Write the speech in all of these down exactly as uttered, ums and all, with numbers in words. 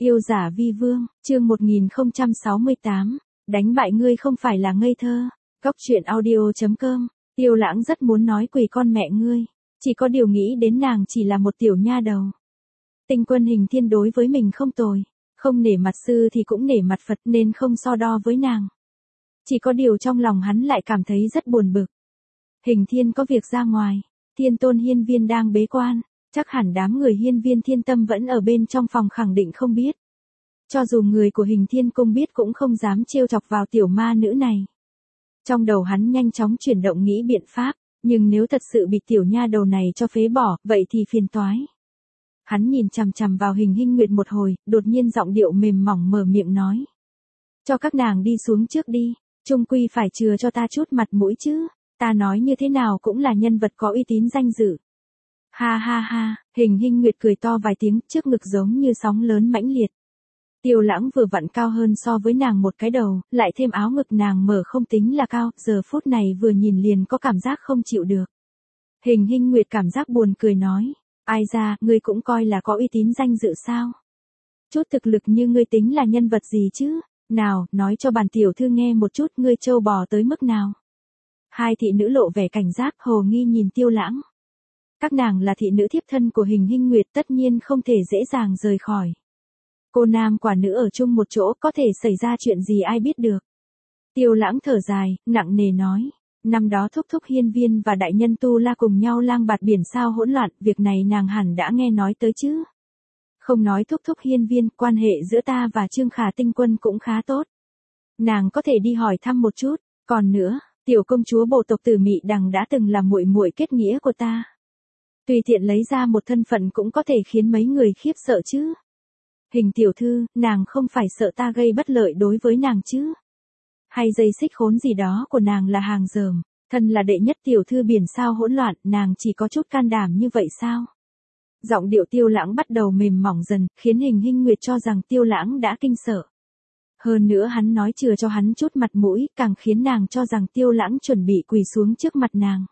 Yêu giả vi vương, chương một nghìn không trăm sáu mươi tám, đánh bại ngươi không phải là ngây thơ. Góc truyện audio chấm com. Tiêu Lãng rất muốn nói quỳ con mẹ ngươi, chỉ có điều nghĩ đến nàng chỉ là một tiểu nha đầu. Tinh Quân Hình Thiên đối với mình không tồi, không nể mặt sư thì cũng nể mặt Phật nên không so đo với nàng. Chỉ có điều trong lòng hắn lại cảm thấy rất buồn bực. Hình Thiên có việc ra ngoài, Thiên Tôn Hiên Viên đang bế quan, chắc hẳn đám người Hiên Viên Thiên Tâm vẫn ở bên trong phòng khẳng định không biết. Cho dù người của Hình Thiên Cung biết cũng không dám trêu chọc vào tiểu ma nữ này. Trong đầu hắn nhanh chóng chuyển động nghĩ biện pháp, nhưng nếu thật sự bị tiểu nha đầu này cho phế bỏ, vậy thì phiền toái. Hắn nhìn chằm chằm vào Hình Hinh Nguyệt một hồi, đột nhiên giọng điệu mềm mỏng mở miệng nói. Cho các nàng đi xuống trước đi, chung quy phải chừa cho ta chút mặt mũi chứ, ta nói như thế nào cũng là nhân vật có uy tín danh dự. Ha ha ha, Hình Hinh Nguyệt cười to vài tiếng, trước ngực giống như sóng lớn mãnh liệt. Tiêu Lãng vừa vặn cao hơn so với nàng một cái đầu, lại thêm áo ngực nàng mở không tính là cao, giờ phút này vừa nhìn liền có cảm giác không chịu được. Hình Hinh Nguyệt cảm giác buồn cười nói, ai ra, ngươi cũng coi là có uy tín danh dự sao? Chút thực lực như ngươi tính là nhân vật gì chứ? Nào, nói cho bản tiểu thư nghe một chút ngươi trâu bò tới mức nào? Hai thị nữ lộ vẻ cảnh giác hồ nghi nhìn Tiêu Lãng. Các nàng là thị nữ thiếp thân của Hình Hinh Nguyệt tất nhiên không thể dễ dàng rời khỏi. Cô nam quả nữ ở chung một chỗ có thể xảy ra chuyện gì ai biết được. Tiêu Lãng thở dài, nặng nề nói. Năm đó thúc thúc Hiên Viên và đại nhân Tu La cùng nhau lang bạt biển sao hỗn loạn, việc này nàng hẳn đã nghe nói tới chứ. Không nói thúc thúc Hiên Viên, quan hệ giữa ta và Trương Khả Tinh Quân cũng khá tốt. Nàng có thể đi hỏi thăm một chút, còn nữa, tiểu công chúa bộ tộc Tử Mị Đằng đã từng là muội muội kết nghĩa của ta. Tùy tiện lấy ra một thân phận cũng có thể khiến mấy người khiếp sợ chứ. Hình tiểu thư, nàng không phải sợ ta gây bất lợi đối với nàng chứ? Hay dây xích khốn gì đó của nàng là hàng dởm, thân là đệ nhất tiểu thư biển sao hỗn loạn, nàng chỉ có chút can đảm như vậy sao? Giọng điệu Tiêu Lãng bắt đầu mềm mỏng dần, khiến Hình Hinh Nguyệt cho rằng Tiêu Lãng đã kinh sợ. Hơn nữa hắn nói chừa cho hắn chút mặt mũi, càng khiến nàng cho rằng Tiêu Lãng chuẩn bị quỳ xuống trước mặt nàng.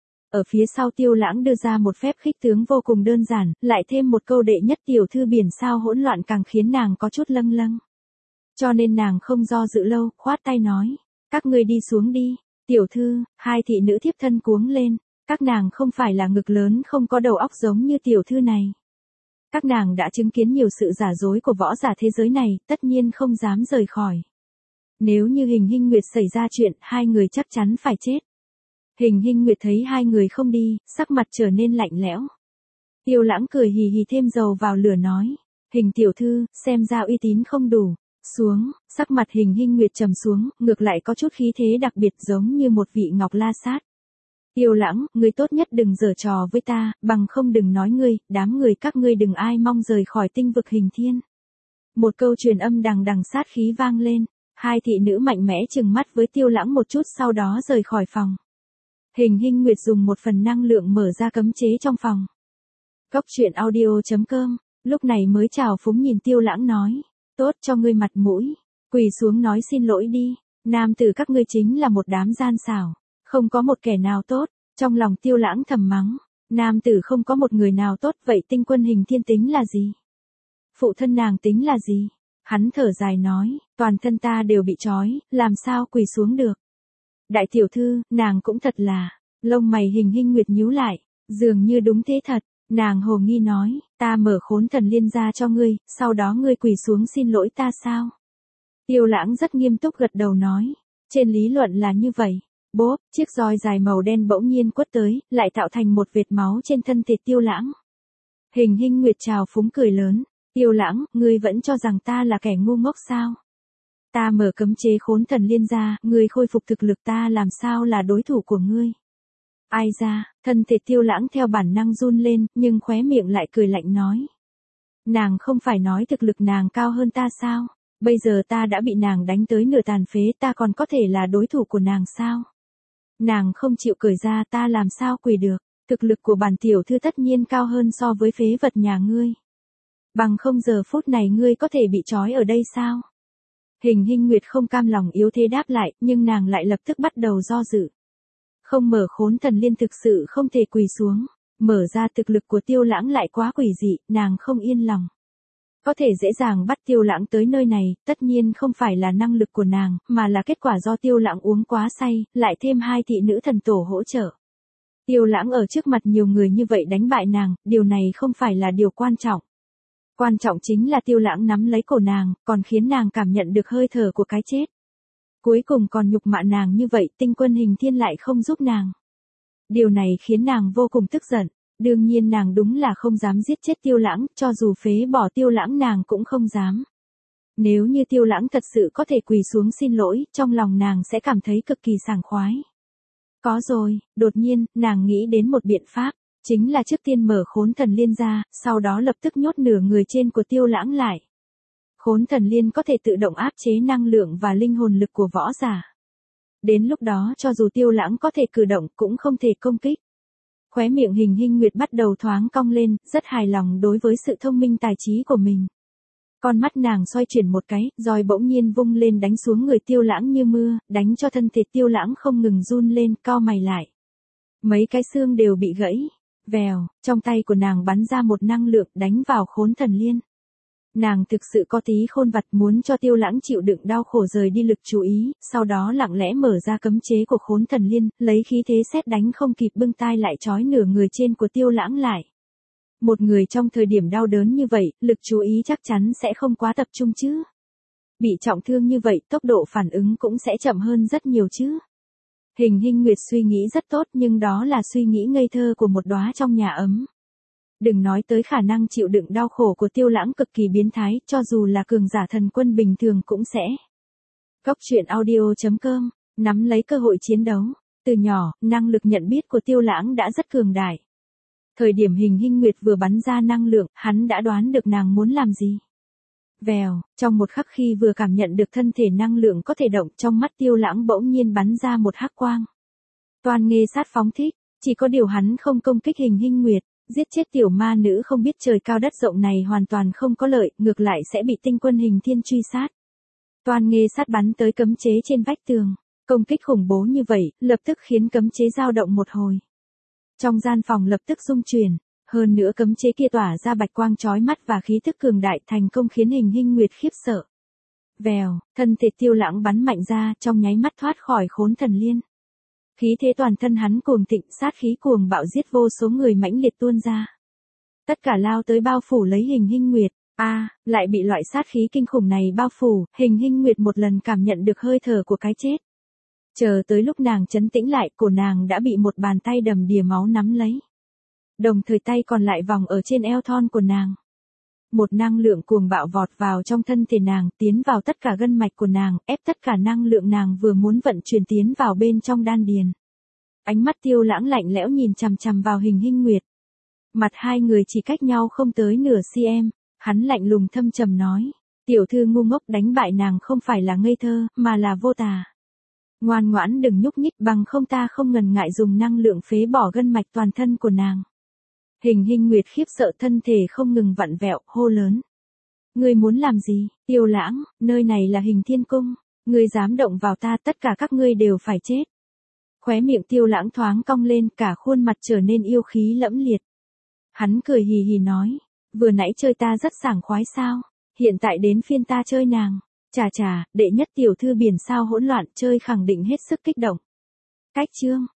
Ở phía sau Tiêu Lãng đưa ra một phép khích tướng vô cùng đơn giản, lại thêm một câu đệ nhất tiểu thư biển sao hỗn loạn càng khiến nàng có chút lâng lâng. Cho nên nàng không do dự lâu, khoát tay nói, các ngươi đi xuống đi, tiểu thư, hai thị nữ thiếp thân cuống lên, các nàng không phải là ngực lớn không có đầu óc giống như tiểu thư này. Các nàng đã chứng kiến nhiều sự giả dối của võ giả thế giới này, tất nhiên không dám rời khỏi. Nếu như Hình Hinh Nguyệt xảy ra chuyện, hai người chắc chắn phải chết. Hình Hinh Nguyệt thấy hai người không đi, sắc mặt trở nên lạnh lẽo. Tiêu Lãng cười hì hì thêm dầu vào lửa nói, Hình tiểu thư, xem ra uy tín không đủ. Xuống, sắc mặt Hình Hinh Nguyệt trầm xuống, ngược lại có chút khí thế đặc biệt giống như một vị ngọc la sát. Tiêu Lãng, ngươi tốt nhất đừng giở trò với ta, bằng không đừng nói ngươi, đám người các ngươi đừng ai mong rời khỏi tinh vực Hình Thiên. Một câu truyền âm đằng đằng sát khí vang lên, hai thị nữ mạnh mẽ trừng mắt với Tiêu Lãng một chút sau đó rời khỏi phòng. Hình Hinh Nguyệt dùng một phần năng lượng mở ra cấm chế trong phòng. Góc truyện audio chấm com, lúc này mới chào phúng nhìn Tiêu Lãng nói, tốt cho ngươi mặt mũi, quỳ xuống nói xin lỗi đi, nam tử các ngươi chính là một đám gian xảo, không có một kẻ nào tốt, trong lòng Tiêu Lãng thầm mắng, nam tử không có một người nào tốt vậy Tinh Quân Hình Thiên tính là gì? Phụ thân nàng tính là gì? Hắn thở dài nói, toàn thân ta đều bị trói, làm sao quỳ xuống được? Đại tiểu thư, nàng cũng thật là, lông mày Hình Hinh Nguyệt nhíu lại, dường như đúng thế thật, nàng hồ nghi nói, ta mở Khốn Thần Liên ra cho ngươi, sau đó ngươi quỳ xuống xin lỗi ta sao? Tiêu Lãng rất nghiêm túc gật đầu nói, trên lý luận là như vậy. Bốp, chiếc roi dài màu đen bỗng nhiên quất tới, lại tạo thành một vệt máu trên thân thể Tiêu Lãng. Hình Hinh Nguyệt trào phúng cười lớn, Tiêu Lãng, ngươi vẫn cho rằng ta là kẻ ngu ngốc sao? Ta mở cấm chế Khốn Thần Liên ra, ngươi khôi phục thực lực ta làm sao là đối thủ của ngươi? Ai ra, thân thể Tiêu Lãng theo bản năng run lên, nhưng khóe miệng lại cười lạnh nói. Nàng không phải nói thực lực nàng cao hơn ta sao? Bây giờ ta đã bị nàng đánh tới nửa tàn phế, ta còn có thể là đối thủ của nàng sao? Nàng không chịu cởi ra ta làm sao quỳ được, thực lực của bản tiểu thư tất nhiên cao hơn so với phế vật nhà ngươi. Bằng không giờ phút này ngươi có thể bị trói ở đây sao? Hình Hinh Nguyệt không cam lòng yếu thế đáp lại, nhưng nàng lại lập tức bắt đầu do dự. Không mở Khốn Thần Liên thực sự không thể quỳ xuống, mở ra thực lực của Tiêu Lãng lại quá quỷ dị, nàng không yên lòng. Có thể dễ dàng bắt Tiêu Lãng tới nơi này, tất nhiên không phải là năng lực của nàng, mà là kết quả do Tiêu Lãng uống quá say, lại thêm hai thị nữ thần tổ hỗ trợ. Tiêu Lãng ở trước mặt nhiều người như vậy đánh bại nàng, điều này không phải là điều quan trọng. Quan trọng chính là Tiêu Lãng nắm lấy cổ nàng, còn khiến nàng cảm nhận được hơi thở của cái chết. Cuối cùng còn nhục mạ nàng như vậy, Tinh Quân Hình Thiên lại không giúp nàng. Điều này khiến nàng vô cùng tức giận. Đương nhiên nàng đúng là không dám giết chết Tiêu Lãng, cho dù phế bỏ Tiêu Lãng nàng cũng không dám. Nếu như Tiêu Lãng thật sự có thể quỳ xuống xin lỗi, trong lòng nàng sẽ cảm thấy cực kỳ sảng khoái. Có rồi, đột nhiên, nàng nghĩ đến một biện pháp, chính là trước tiên mở Khốn Thần Liên ra, sau đó lập tức nhốt nửa người trên của Tiêu Lãng lại. Khốn Thần Liên có thể tự động áp chế năng lượng và linh hồn lực của võ giả. Đến lúc đó cho dù Tiêu Lãng có thể cử động cũng không thể công kích. Khóe miệng Hình Hinh Nguyệt bắt đầu thoáng cong lên, rất hài lòng đối với sự thông minh tài trí của mình. Con mắt nàng xoay chuyển một cái, roi bỗng nhiên vung lên đánh xuống người Tiêu Lãng như mưa, đánh cho thân thể Tiêu Lãng không ngừng run lên, cau mày lại. Mấy cái xương đều bị gãy. Vèo, trong tay của nàng bắn ra một năng lượng đánh vào Khốn Thần Liên. Nàng thực sự có tí khôn vặt, muốn cho Tiêu Lãng chịu đựng đau khổ rời đi lực chú ý, sau đó lặng lẽ mở ra cấm chế của Khốn Thần Liên, lấy khí thế sét đánh không kịp bưng tai lại trói nửa người trên của Tiêu Lãng lại. Một người trong thời điểm đau đớn như vậy, lực chú ý chắc chắn sẽ không quá tập trung chứ. Bị trọng thương như vậy, tốc độ phản ứng cũng sẽ chậm hơn rất nhiều chứ. Hình Hinh Nguyệt suy nghĩ rất tốt, nhưng đó là suy nghĩ ngây thơ của một đóa trong nhà ấm. Đừng nói tới khả năng chịu đựng đau khổ của Tiêu Lãng cực kỳ biến thái, cho dù là cường giả thần quân bình thường cũng sẽ. Góc truyện audio chấm com, nắm lấy cơ hội chiến đấu. Từ nhỏ, năng lực nhận biết của Tiêu Lãng đã rất cường đại. Thời điểm Hình Hinh Nguyệt vừa bắn ra năng lượng, hắn đã đoán được nàng muốn làm gì. Vèo, trong một khắc khi vừa cảm nhận được thân thể năng lượng có thể động, trong mắt Tiêu Lãng bỗng nhiên bắn ra một hắc quang. Toan Nghê Sát phóng thích, chỉ có điều hắn không công kích Hình Hinh Nguyệt. Giết chết tiểu ma nữ không biết trời cao đất rộng này hoàn toàn không có lợi, ngược lại sẽ bị Tinh Quân Hình Thiên truy sát. Toan Nghê Sát bắn tới cấm chế trên vách tường. Công kích khủng bố như vậy, lập tức khiến cấm chế dao động một hồi. Trong gian phòng lập tức rung chuyển, hơn nữa cấm chế kia tỏa ra bạch quang chói mắt và khí thức cường đại, thành công khiến Hình Hinh Nguyệt khiếp sợ. Vèo, thân thể Tiêu Lãng bắn mạnh ra, trong nháy mắt thoát khỏi Khốn Thần Liên. Khí thế toàn thân hắn cuồng thịnh, sát khí cuồng bạo giết vô số người mãnh liệt tuôn ra. Tất cả lao tới bao phủ lấy Hình Hinh Nguyệt. A, à, lại bị loại sát khí kinh khủng này bao phủ, Hình Hinh Nguyệt một lần cảm nhận được hơi thở của cái chết. Chờ tới lúc nàng trấn tĩnh lại, cổ nàng đã bị một bàn tay đầm đìa máu nắm lấy. Đồng thời tay còn lại vòng ở trên eo thon của nàng. Một năng lượng cuồng bạo vọt vào trong thân thể nàng, tiến vào tất cả gân mạch của nàng, ép tất cả năng lượng nàng vừa muốn vận chuyển tiến vào bên trong đan điền. Ánh mắt Tiêu Lãng lạnh lẽo nhìn chằm chằm vào Hình Hinh Nguyệt. Mặt hai người chỉ cách nhau không tới nửa cm, hắn lạnh lùng thâm trầm nói, tiểu thư ngu ngốc, đánh bại nàng không phải là ngây thơ, mà là vô tà. Ngoan ngoãn đừng nhúc nhích, bằng không ta không ngần ngại dùng năng lượng phế bỏ gân mạch toàn thân của nàng. Hình Hinh Nguyệt khiếp sợ, thân thể không ngừng vặn vẹo, hô lớn. Ngươi muốn làm gì, Tiêu Lãng, nơi này là Hình Thiên Cung, ngươi dám động vào ta, tất cả các ngươi đều phải chết. Khóe miệng Tiêu Lãng thoáng cong lên, cả khuôn mặt trở nên yêu khí lẫm liệt. Hắn cười hì hì nói, vừa nãy chơi ta rất sảng khoái sao, hiện tại đến phiên ta chơi nàng. Chà chà, đệ nhất tiểu thư biển sao hỗn loạn, chơi khẳng định hết sức kích động. Cách chương